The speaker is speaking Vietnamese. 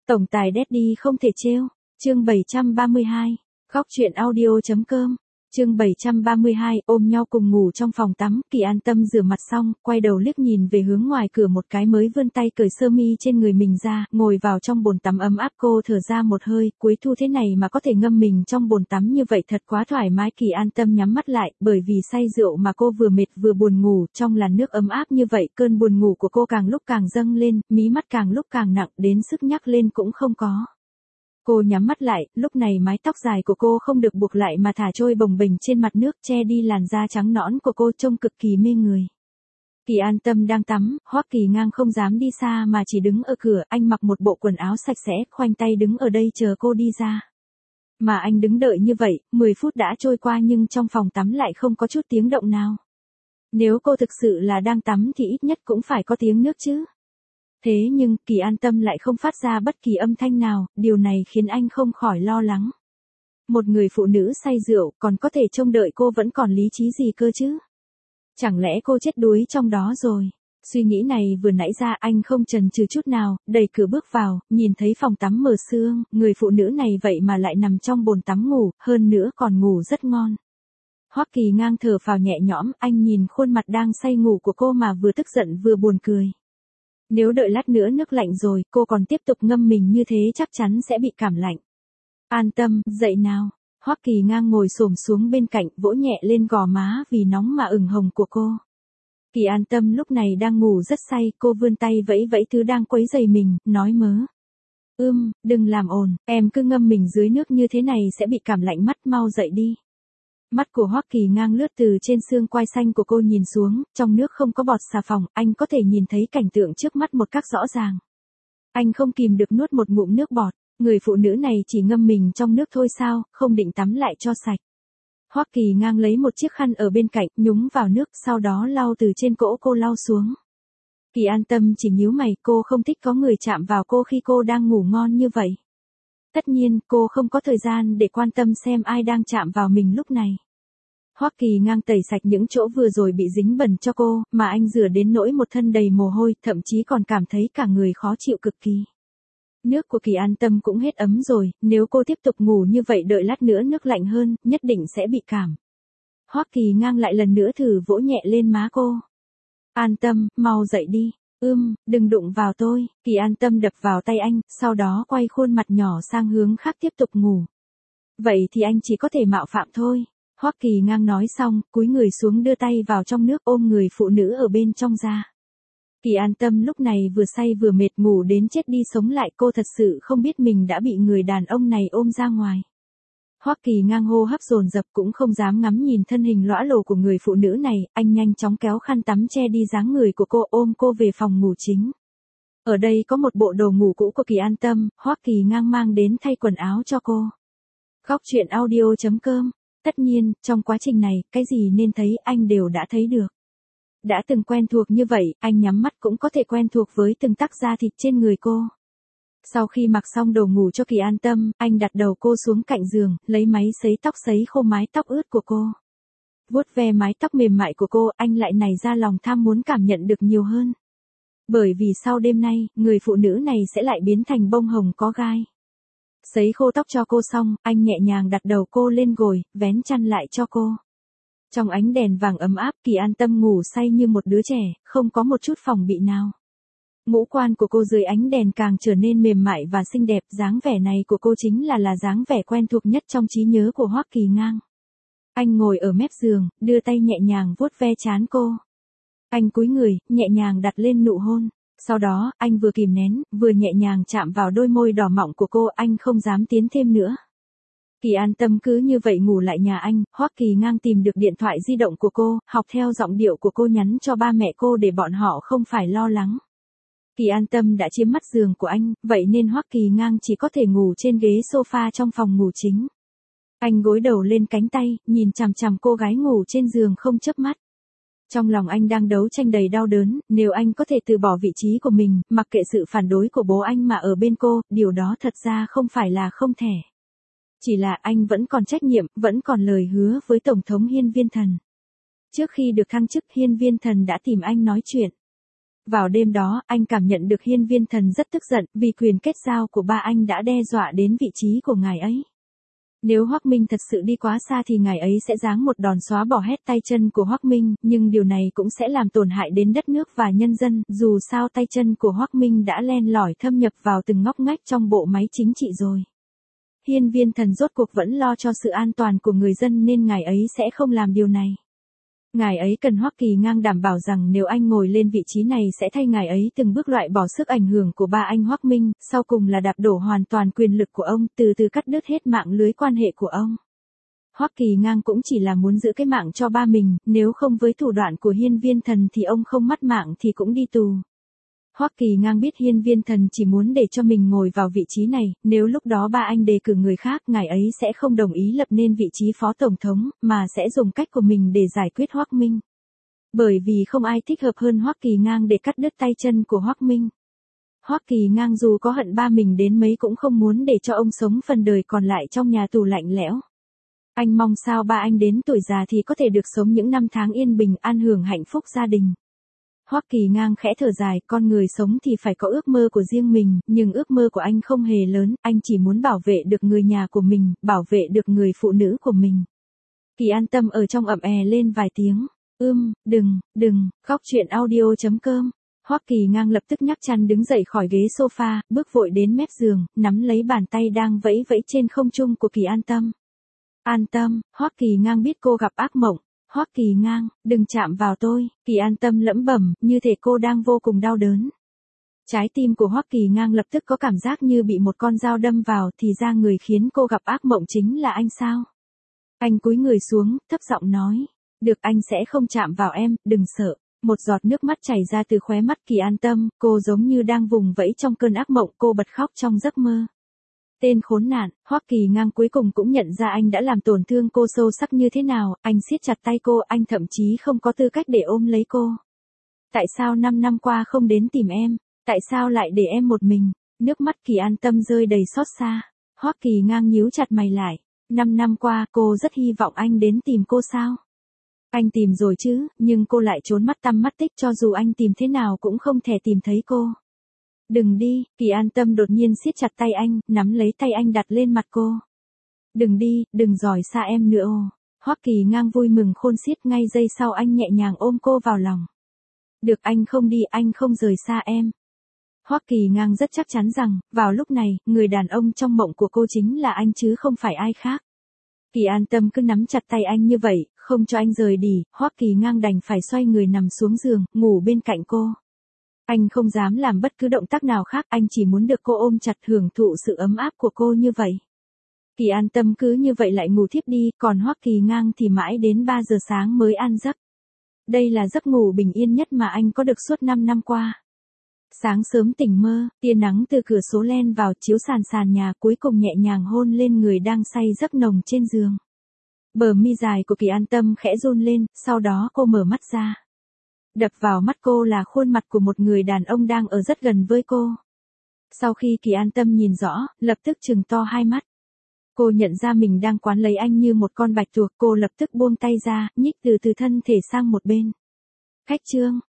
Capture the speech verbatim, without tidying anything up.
Tổng tài Daddy không thể trêu. Chương bảy trăm ba mươi hai. Góc truyện audio.com. Chương bảy trăm ba mươi hai, ôm nhau cùng ngủ trong phòng tắm, Kỳ An Tâm rửa mặt xong, quay đầu liếc nhìn về hướng ngoài cửa một cái mới vươn tay cởi sơ mi trên người mình ra, ngồi vào trong bồn tắm ấm áp. Cô thở ra một hơi, cuối thu thế này mà có thể ngâm mình trong bồn tắm như vậy thật quá thoải mái. Kỳ An Tâm nhắm mắt lại, bởi vì say rượu mà cô vừa mệt vừa buồn ngủ, trong làn nước ấm áp như vậy, cơn buồn ngủ của cô càng lúc càng dâng lên, mí mắt càng lúc càng nặng, đến sức nhắc lên cũng không có. Cô nhắm mắt lại, lúc này mái tóc dài của cô không được buộc lại mà thả trôi bồng bềnh trên mặt nước, che đi làn da trắng nõn của cô, trông cực kỳ mê người. Kỳ An Tâm đang tắm, Hoắc Kỳ Ngang không dám đi xa mà chỉ đứng ở cửa, anh mặc một bộ quần áo sạch sẽ, khoanh tay đứng ở đây chờ cô đi ra. Mà anh đứng đợi như vậy, mười phút đã trôi qua nhưng trong phòng tắm lại không có chút tiếng động nào. Nếu cô thực sự là đang tắm thì ít nhất cũng phải có tiếng nước chứ. Thế nhưng, Kỳ An Tâm lại không phát ra bất kỳ âm thanh nào, điều này khiến anh không khỏi lo lắng. Một người phụ nữ say rượu, còn có thể trông đợi cô vẫn còn lý trí gì cơ chứ? Chẳng lẽ cô chết đuối trong đó rồi? Suy nghĩ này vừa nãy ra anh không chần chừ chút nào, đẩy cửa bước vào, nhìn thấy phòng tắm mở sương, người phụ nữ này vậy mà lại nằm trong bồn tắm ngủ, hơn nữa còn ngủ rất ngon. Hoắc Kỳ Ngang thở phào nhẹ nhõm, anh nhìn khuôn mặt đang say ngủ của cô mà vừa tức giận vừa buồn cười. Nếu đợi lát nữa nước lạnh rồi, cô còn tiếp tục ngâm mình như thế chắc chắn sẽ bị cảm lạnh. An Tâm, dậy nào. Hoắc Kỳ Ngang ngồi xổm xuống bên cạnh, vỗ nhẹ lên gò má vì nóng mà ửng hồng của cô. Kỳ An Tâm lúc này đang ngủ rất say, cô vươn tay vẫy vẫy thứ đang quấy rầy mình, nói mớ. Ưm, đừng làm ồn, em cứ ngâm mình dưới nước như thế này sẽ bị cảm lạnh mắt, mau dậy đi. Mắt của Hoắc Kỳ Ngang lướt từ trên xương quai xanh của cô nhìn xuống, trong nước không có bọt xà phòng, anh có thể nhìn thấy cảnh tượng trước mắt một cách rõ ràng. Anh không kìm được nuốt một ngụm nước bọt, người phụ nữ này chỉ ngâm mình trong nước thôi sao, không định tắm lại cho sạch. Hoắc Kỳ Ngang lấy một chiếc khăn ở bên cạnh, nhúng vào nước, sau đó lau từ trên cỗ cô lau xuống. Kỳ An Tâm chỉ nhíu mày, cô không thích có người chạm vào cô khi cô đang ngủ ngon như vậy. Tất nhiên, cô không có thời gian để quan tâm xem ai đang chạm vào mình lúc này. Hoắc Kỳ Ngang tẩy sạch những chỗ vừa rồi bị dính bẩn cho cô, mà anh rửa đến nỗi một thân đầy mồ hôi, thậm chí còn cảm thấy cả người khó chịu cực kỳ. Nước của Kỳ An Tâm cũng hết ấm rồi, nếu cô tiếp tục ngủ như vậy đợi lát nữa nước lạnh hơn, nhất định sẽ bị cảm. Hoắc Kỳ Ngang lại lần nữa thử vỗ nhẹ lên má cô. An Tâm, mau dậy đi. Ưm, đừng đụng vào tôi. Kỳ An Tâm đập vào tay anh, sau đó quay khuôn mặt nhỏ sang hướng khác tiếp tục ngủ. Vậy thì anh chỉ có thể mạo phạm thôi. Hoắc Kỳ Ngang nói xong, cúi người xuống đưa tay vào trong nước ôm người phụ nữ ở bên trong ra. Kỳ An Tâm lúc này vừa say vừa mệt, ngủ đến chết đi sống lại, cô thật sự không biết mình đã bị người đàn ông này ôm ra ngoài. Hoắc Kỳ Ngang hô hấp dồn dập cũng không dám ngắm nhìn thân hình lõa lồ của người phụ nữ này, anh nhanh chóng kéo khăn tắm che đi dáng người của cô, ôm cô về phòng ngủ chính. Ở đây có một bộ đồ ngủ cũ của Kỳ An Tâm, Hoắc Kỳ Ngang mang đến thay quần áo cho cô. Góc truyện audio.com. Tất nhiên, trong quá trình này, cái gì nên thấy anh đều đã thấy được. Đã từng quen thuộc như vậy, anh nhắm mắt cũng có thể quen thuộc với từng tấc da thịt trên người cô. Sau khi mặc xong đồ ngủ cho Kỳ An Tâm, anh đặt đầu cô xuống cạnh giường, lấy máy sấy tóc sấy khô mái tóc ướt của cô. Vuốt ve mái tóc mềm mại của cô, anh lại nảy ra lòng tham muốn cảm nhận được nhiều hơn. Bởi vì sau đêm nay, người phụ nữ này sẽ lại biến thành bông hồng có gai. Sấy khô tóc cho cô xong, anh nhẹ nhàng đặt đầu cô lên gối, vén chăn lại cho cô. Trong ánh đèn vàng ấm áp, Kỳ An Tâm ngủ say như một đứa trẻ, không có một chút phòng bị nào. Ngũ quan của cô dưới ánh đèn càng trở nên mềm mại và xinh đẹp, dáng vẻ này của cô chính là là dáng vẻ quen thuộc nhất trong trí nhớ của Hoắc Kỳ Ngang. Anh ngồi ở mép giường, đưa tay nhẹ nhàng vuốt ve trán cô. Anh cúi người, nhẹ nhàng đặt lên nụ hôn. Sau đó, anh vừa kìm nén, vừa nhẹ nhàng chạm vào đôi môi đỏ mọng của cô, anh không dám tiến thêm nữa. Kỳ An Tâm cứ như vậy ngủ lại nhà anh, Hoắc Kỳ Ngang tìm được điện thoại di động của cô, học theo giọng điệu của cô nhắn cho ba mẹ cô để bọn họ không phải lo lắng. Kỳ An Tâm đã chiếm mắt giường của anh, vậy nên Hoắc Kỳ Ngang chỉ có thể ngủ trên ghế sofa trong phòng ngủ chính. Anh gối đầu lên cánh tay, nhìn chằm chằm cô gái ngủ trên giường không chớp mắt. Trong lòng anh đang đấu tranh đầy đau đớn, nếu anh có thể từ bỏ vị trí của mình, mặc kệ sự phản đối của bố anh mà ở bên cô, điều đó thật ra không phải là không thể. Chỉ là anh vẫn còn trách nhiệm, vẫn còn lời hứa với Tổng thống Hiên Viên Thần. Trước khi được thăng chức, Hiên Viên Thần đã tìm anh nói chuyện. Vào đêm đó, anh cảm nhận được Hiên Viên Thần rất tức giận, vì quyền kết giao của ba anh đã đe dọa đến vị trí của ngài ấy. Nếu Hoắc Minh thật sự đi quá xa thì ngài ấy sẽ giáng một đòn xóa bỏ hết tay chân của Hoắc Minh, nhưng điều này cũng sẽ làm tổn hại đến đất nước và nhân dân, dù sao tay chân của Hoắc Minh đã len lỏi thâm nhập vào từng ngóc ngách trong bộ máy chính trị rồi. Hiên Viên Thần rốt cuộc vẫn lo cho sự an toàn của người dân nên ngài ấy sẽ không làm điều này. Ngài ấy cần Hoắc Kỳ Ngang đảm bảo rằng nếu anh ngồi lên vị trí này sẽ thay ngài ấy từng bước loại bỏ sức ảnh hưởng của ba anh Hoắc Minh, sau cùng là đạp đổ hoàn toàn quyền lực của ông, từ từ cắt đứt hết mạng lưới quan hệ của ông. Hoắc Kỳ Ngang cũng chỉ là muốn giữ cái mạng cho ba mình, nếu không với thủ đoạn của Hiên Viên Thần thì ông không mất mạng thì cũng đi tù. Hoắc Kỳ Ngang biết Hiên Viên Thần chỉ muốn để cho mình ngồi vào vị trí này, nếu lúc đó ba anh đề cử người khác, ngài ấy sẽ không đồng ý lập nên vị trí phó tổng thống, mà sẽ dùng cách của mình để giải quyết Hoắc Minh. Bởi vì không ai thích hợp hơn Hoắc Kỳ Ngang để cắt đứt tay chân của Hoắc Minh. Hoắc Kỳ Ngang dù có hận ba mình đến mấy cũng không muốn để cho ông sống phần đời còn lại trong nhà tù lạnh lẽo. Anh mong sao ba anh đến tuổi già thì có thể được sống những năm tháng yên bình, an hưởng hạnh phúc gia đình. Hoắc Kỳ Ngang khẽ thở dài, con người sống thì phải có ước mơ của riêng mình, nhưng ước mơ của anh không hề lớn, anh chỉ muốn bảo vệ được người nhà của mình, bảo vệ được người phụ nữ của mình. Kỳ An Tâm ở trong ậm è lên vài tiếng, ưm, đừng, đừng, khóc chuyện audio chấm com. Hoắc Kỳ Ngang lập tức nhắc chăn đứng dậy khỏi ghế sofa, bước vội đến mép giường, nắm lấy bàn tay đang vẫy vẫy trên không trung của Kỳ An Tâm. An Tâm, Hoắc Kỳ Ngang biết cô gặp ác mộng. Hoắc Kỳ Ngang, đừng chạm vào tôi, Kỳ An Tâm lẩm bẩm, như thể cô đang vô cùng đau đớn. Trái tim của Hoắc Kỳ Ngang lập tức có cảm giác như bị một con dao đâm vào, thì ra người khiến cô gặp ác mộng chính là anh sao? Anh cúi người xuống, thấp giọng nói, được, anh sẽ không chạm vào em, đừng sợ. Một giọt nước mắt chảy ra từ khóe mắt Kỳ An Tâm, cô giống như đang vùng vẫy trong cơn ác mộng, cô bật khóc trong giấc mơ. Tên khốn nạn, Hoắc Kỳ Ngang cuối cùng cũng nhận ra anh đã làm tổn thương cô sâu sắc như thế nào, anh siết chặt tay cô, anh thậm chí không có tư cách để ôm lấy cô. Tại sao năm năm qua không đến tìm em, tại sao lại để em một mình, nước mắt Kỳ An Tâm rơi đầy xót xa. Hoắc Kỳ Ngang nhíu chặt mày lại, năm năm qua cô rất hy vọng anh đến tìm cô sao? Anh tìm rồi chứ, nhưng cô lại trốn mắt tăm mắt tích, cho dù anh tìm thế nào cũng không thể tìm thấy cô. Đừng đi, Kỳ An Tâm đột nhiên siết chặt tay anh, nắm lấy tay anh đặt lên mặt cô. Đừng đi, đừng rời xa em nữa. Hoắc Kỳ Ngang vui mừng khôn xiết, ngay giây sau anh nhẹ nhàng ôm cô vào lòng. Được, anh không đi, anh không rời xa em. Hoắc Kỳ Ngang rất chắc chắn rằng, vào lúc này, người đàn ông trong mộng của cô chính là anh chứ không phải ai khác. Kỳ An Tâm cứ nắm chặt tay anh như vậy, không cho anh rời đi, Hoắc Kỳ Ngang đành phải xoay người nằm xuống giường, ngủ bên cạnh cô. Anh không dám làm bất cứ động tác nào khác, anh chỉ muốn được cô ôm chặt, hưởng thụ sự ấm áp của cô như vậy. Kỳ An Tâm cứ như vậy lại ngủ thiếp đi, còn Hoắc Kỳ Ngang thì mãi đến ba giờ sáng mới an giấc. Đây là giấc ngủ bình yên nhất mà anh có được suốt năm năm qua. Sáng sớm tỉnh mơ, tia nắng từ cửa sổ len vào chiếu sàn sàn nhà, cuối cùng nhẹ nhàng hôn lên người đang say giấc nồng trên giường. Bờ mi dài của Kỳ An Tâm khẽ run lên, sau đó cô mở mắt ra. Đập vào mắt cô là khuôn mặt của một người đàn ông đang ở rất gần với cô. Sau khi Kỳ An Tâm nhìn rõ, lập tức trừng to hai mắt. Cô nhận ra mình đang quán lấy anh như một con bạch tuộc, cô lập tức buông tay ra, nhích từ từ thân thể sang một bên. Khách trương,